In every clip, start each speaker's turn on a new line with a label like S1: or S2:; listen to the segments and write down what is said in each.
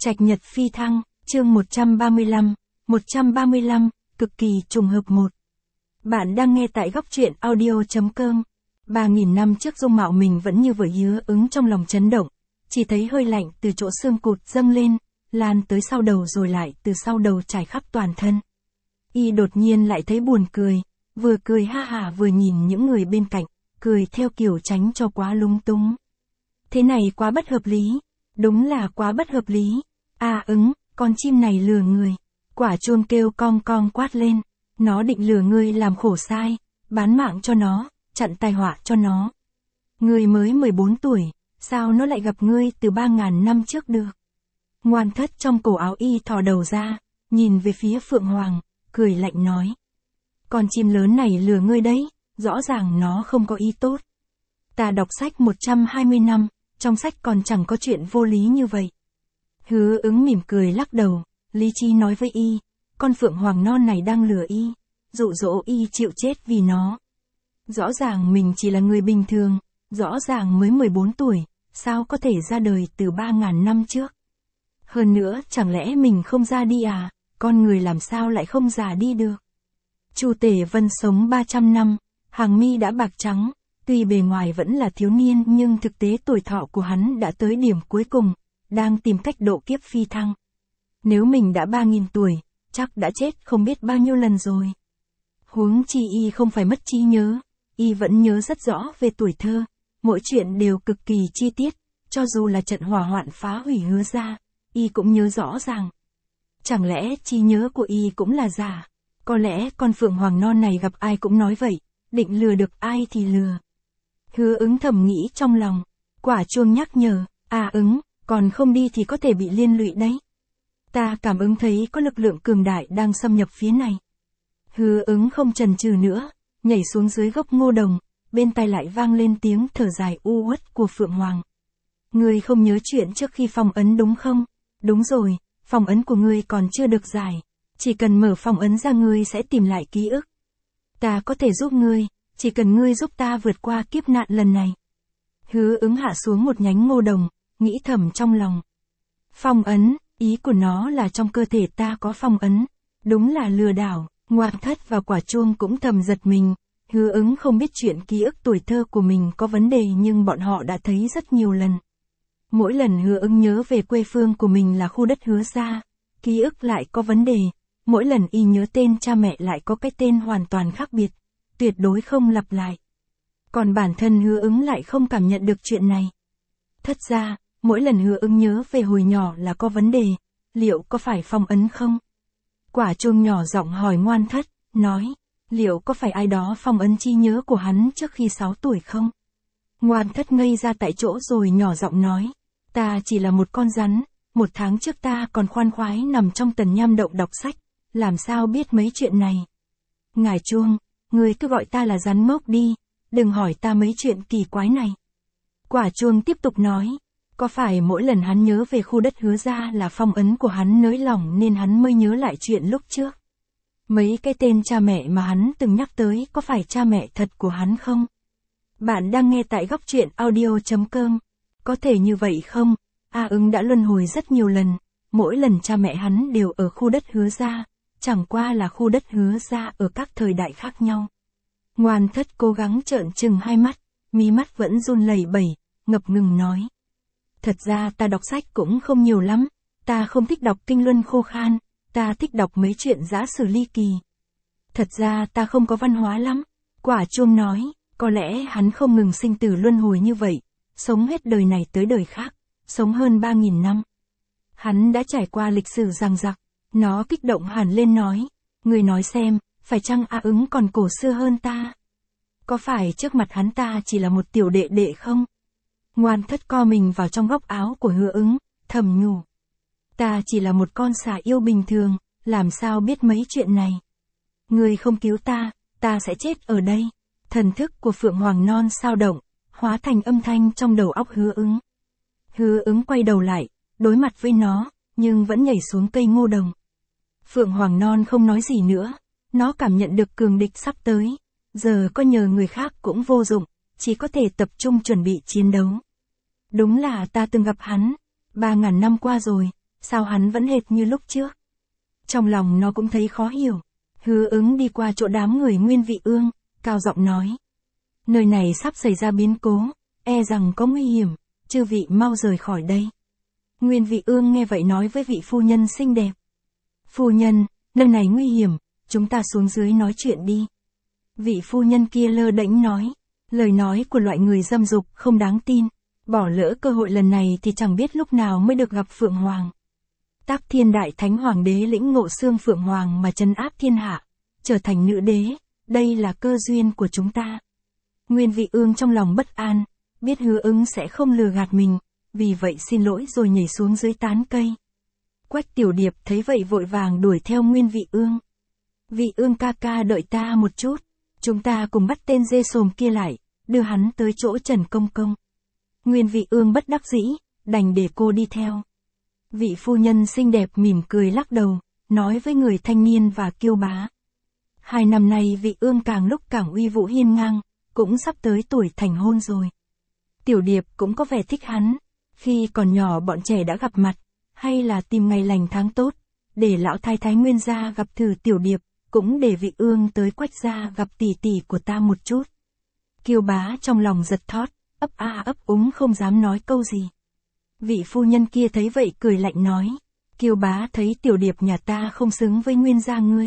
S1: Trạch Nhật phi thăng, chương 135, cực kỳ trùng hợp một. Bạn đang nghe tại góc truyện audio.com. 3.000 năm trước dung mạo mình vẫn như vừa Hứa Ứng trong lòng chấn động, chỉ thấy hơi lạnh từ chỗ xương cụt dâng lên, lan tới sau đầu rồi lại từ sau đầu trải khắp toàn thân. Y đột nhiên lại thấy buồn cười, vừa cười ha hả vừa nhìn những người bên cạnh, cười theo kiểu tránh cho quá lung túng. Thế này quá bất hợp lý, đúng là quá bất hợp lý. Ứng, con chim này lừa người. Quả chuông kêu cong cong quát lên, nó định lừa ngươi làm khổ sai, bán mạng cho nó, chặn tai họa cho nó. Ngươi mới 14 tuổi, sao nó lại gặp ngươi từ 3.000 năm trước được? Ngoan Thất trong cổ áo y thò đầu ra, nhìn về phía Phượng Hoàng, cười lạnh nói. Con chim lớn này lừa ngươi đấy, rõ ràng nó không có ý tốt. Ta đọc sách 120 năm, trong sách còn chẳng có chuyện vô lý như vậy. Hứa Ứng mỉm cười lắc đầu, lý trí nói với y, con Phượng Hoàng non này đang lừa y, dụ dỗ y chịu chết vì nó. Rõ ràng mình chỉ là người bình thường, rõ ràng mới 14 tuổi, sao có thể ra đời từ 3.000 năm trước. Hơn nữa, chẳng lẽ mình không ra đi à, con người làm sao lại không già đi được. Chu Tể Vân sống 300 năm, hàng mi đã bạc trắng, tuy bề ngoài vẫn là thiếu niên nhưng thực tế tuổi thọ của hắn đã tới điểm cuối cùng, đang tìm cách độ kiếp phi thăng. Nếu mình đã 3.000 tuổi, chắc đã chết không biết bao nhiêu lần rồi. Huống chi y không phải mất trí nhớ, y vẫn nhớ rất rõ về tuổi thơ, mỗi chuyện đều cực kỳ chi tiết, cho dù là trận hỏa hoạn phá hủy Hứa gia, y cũng nhớ rõ ràng. Chẳng lẽ trí nhớ của y cũng là giả? Có lẽ con Phượng Hoàng non này gặp ai cũng nói vậy, định lừa được ai thì lừa. Hứa Ứng thầm nghĩ trong lòng, quả chuông nhắc nhở, Ứng, còn không đi thì có thể bị liên lụy đấy. Ta cảm ứng thấy có lực lượng cường đại đang xâm nhập phía này. Hứa Ứng không chần chừ nữa, nhảy xuống dưới gốc ngô đồng, bên tai lại vang lên tiếng thở dài u uất của Phượng Hoàng. Ngươi không nhớ chuyện trước khi phong ấn đúng không? Đúng rồi, phong ấn của ngươi còn chưa được giải. Chỉ cần mở phong ấn ra ngươi sẽ tìm lại ký ức. Ta có thể giúp ngươi, chỉ cần ngươi giúp ta vượt qua kiếp nạn lần này. Hứa Ứng hạ xuống một nhánh ngô đồng, nghĩ thầm trong lòng. Phong ấn, ý của nó là trong cơ thể ta có phong ấn. Đúng là lừa đảo. Ngoan Thất và Quả Chuông cũng thầm giật mình. Hứa Ứng không biết chuyện ký ức tuổi thơ của mình có vấn đề nhưng bọn họ đã thấy rất nhiều lần. Mỗi lần Hứa Ứng nhớ về quê phương của mình là khu đất Hứa gia, ký ức lại có vấn đề. Mỗi lần y nhớ tên cha mẹ lại có cái tên hoàn toàn khác biệt, tuyệt đối không lặp lại. Còn bản thân Hứa Ứng lại không cảm nhận được chuyện này. Thất ra, mỗi lần Hứa Ứng nhớ về hồi nhỏ là có vấn đề, liệu có phải phong ấn không? Quả Chuông nhỏ giọng hỏi Ngoan Thất, nói, liệu có phải ai đó phong ấn trí nhớ của hắn trước khi 6 tuổi không? Ngoan Thất ngây ra tại chỗ rồi nhỏ giọng nói, ta chỉ là một con rắn, 1 tháng trước ta còn khoan khoái nằm trong Tần Nham Động đọc sách, làm sao biết mấy chuyện này? Ngài Chuông, ngươi cứ gọi ta là rắn mốc đi, đừng hỏi ta mấy chuyện kỳ quái này. Quả Chuông tiếp tục nói, có phải mỗi lần hắn nhớ về khu đất Hứa gia là phong ấn của hắn nới lỏng nên hắn mới nhớ lại chuyện lúc trước? Mấy cái tên cha mẹ mà hắn từng nhắc tới có phải cha mẹ thật của hắn không? Bạn đang nghe tại góc truyện audio.com. Có thể như vậy không? Ứng đã luân hồi rất nhiều lần, mỗi lần cha mẹ hắn đều ở khu đất Hứa gia, chẳng qua là khu đất Hứa gia ở các thời đại khác nhau. Ngoan Thất cố gắng trợn trừng hai mắt, mí mắt vẫn run lẩy bẩy, ngập ngừng nói. Thật ra ta đọc sách cũng không nhiều lắm, ta không thích đọc kinh luân khô khan, ta thích đọc mấy chuyện giã sử ly kỳ. Thật ra ta không có văn hóa lắm. Quả Chuông nói, có lẽ hắn không ngừng sinh tử luân hồi như vậy, sống hết đời này tới đời khác, sống hơn 3.000 năm. Hắn đã trải qua lịch sử dằng dặc, nó kích động hẳn lên nói, người nói xem, phải chăng Ứng còn cổ xưa hơn ta? Có phải trước mặt hắn ta chỉ là một tiểu đệ đệ không? Ngoan Thất co mình vào trong góc áo của Hứa Ứng, thầm nhủ. Ta chỉ là một con xà yêu bình thường, làm sao biết mấy chuyện này? Ngươi không cứu ta, ta sẽ chết ở đây. Thần thức của Phượng Hoàng non sao động, hóa thành âm thanh trong đầu óc Hứa Ứng. Hứa Ứng quay đầu lại, đối mặt với nó, nhưng vẫn nhảy xuống cây ngô đồng. Phượng Hoàng non không nói gì nữa, nó cảm nhận được cường địch sắp tới, giờ có nhờ người khác cũng vô dụng, chỉ có thể tập trung chuẩn bị chiến đấu. Đúng là ta từng gặp hắn, 3.000 năm qua rồi, sao hắn vẫn hệt như lúc trước. Trong lòng nó cũng thấy khó hiểu. Hứa Ứng đi qua chỗ đám người Nguyên Vị Ương, cao giọng nói. Nơi này sắp xảy ra biến cố, e rằng có nguy hiểm, chư vị mau rời khỏi đây. Nguyên Vị Ương nghe vậy nói với vị phu nhân xinh đẹp. Phu nhân, nơi này nguy hiểm, chúng ta xuống dưới nói chuyện đi. Vị phu nhân kia lơ đễnh nói. Lời nói của loại người dâm dục không đáng tin. Bỏ lỡ cơ hội lần này thì chẳng biết lúc nào mới được gặp Phượng Hoàng. Tác Thiên Đại Thánh Hoàng đế lĩnh ngộ xương Phượng Hoàng mà trấn áp thiên hạ, trở thành nữ đế, đây là cơ duyên của chúng ta. Nguyên Vị Ương trong lòng bất an, biết Hứa Ứng sẽ không lừa gạt mình, vì vậy xin lỗi rồi nhảy xuống dưới tán cây. Quách Tiểu Điệp thấy vậy vội vàng đuổi theo Nguyên Vị Ương. Vị Ương ca ca đợi ta một chút, chúng ta cùng bắt tên dê sồm kia lại, đưa hắn tới chỗ Trần Công Công. Nguyên Vị Ương bất đắc dĩ, đành để cô đi theo. Vị phu nhân xinh đẹp mỉm cười lắc đầu, nói với người thanh niên và Kiêu Bá. 2 năm nay Vị Ương càng lúc càng uy vũ hiên ngang, cũng sắp tới tuổi thành hôn rồi. Tiểu Điệp cũng có vẻ thích hắn, khi còn nhỏ bọn trẻ đã gặp mặt, hay là tìm ngày lành tháng tốt, để lão thái thái Nguyên gia gặp thử Tiểu Điệp, cũng để Vị Ương tới Quách gia gặp tỷ tỷ của ta một chút. Kiêu Bá trong lòng giật thót, ấp a ấp úng không dám nói câu gì. Vị phu nhân kia thấy vậy cười lạnh nói. Kiêu Bá thấy Tiểu Điệp nhà ta không xứng với Nguyên gia ngươi.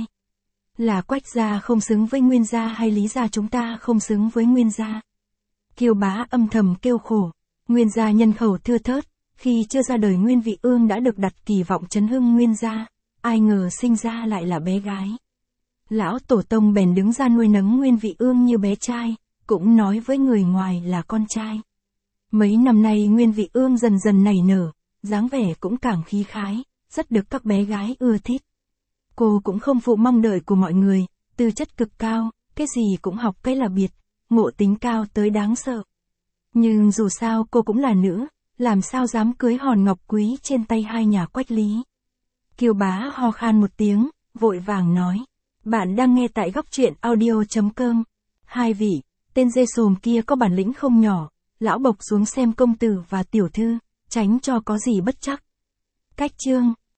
S1: Là Quách gia không xứng với Nguyên gia hay Lý gia chúng ta không xứng với Nguyên gia? Kiêu Bá âm thầm kêu khổ. Nguyên gia nhân khẩu thưa thớt, khi chưa ra đời Nguyên Vị Ương đã được đặt kỳ vọng chấn hưng Nguyên gia, ai ngờ sinh ra lại là bé gái. Lão tổ tông bèn đứng ra nuôi nấng Nguyên Vị Ương như bé trai, cũng nói với người ngoài là con trai. Mấy năm nay Nguyên Vị Ương dần dần nảy nở, dáng vẻ cũng càng khí khái, rất được các bé gái ưa thích. Cô cũng không phụ mong đợi của mọi người, tư chất cực cao, cái gì cũng học cái là biệt, ngộ tính cao tới đáng sợ. Nhưng dù sao cô cũng là nữ, làm sao dám cưới hòn ngọc quý trên tay hai nhà Quách Lý. Kiêu Bá ho khan một tiếng, vội vàng nói. Bạn đang nghe tại góc truyện audio.com. Hai vị, tên dê sồm kia có bản lĩnh không nhỏ, lão bộc xuống xem công tử và tiểu thư, tránh cho có gì bất trắc. Cách chương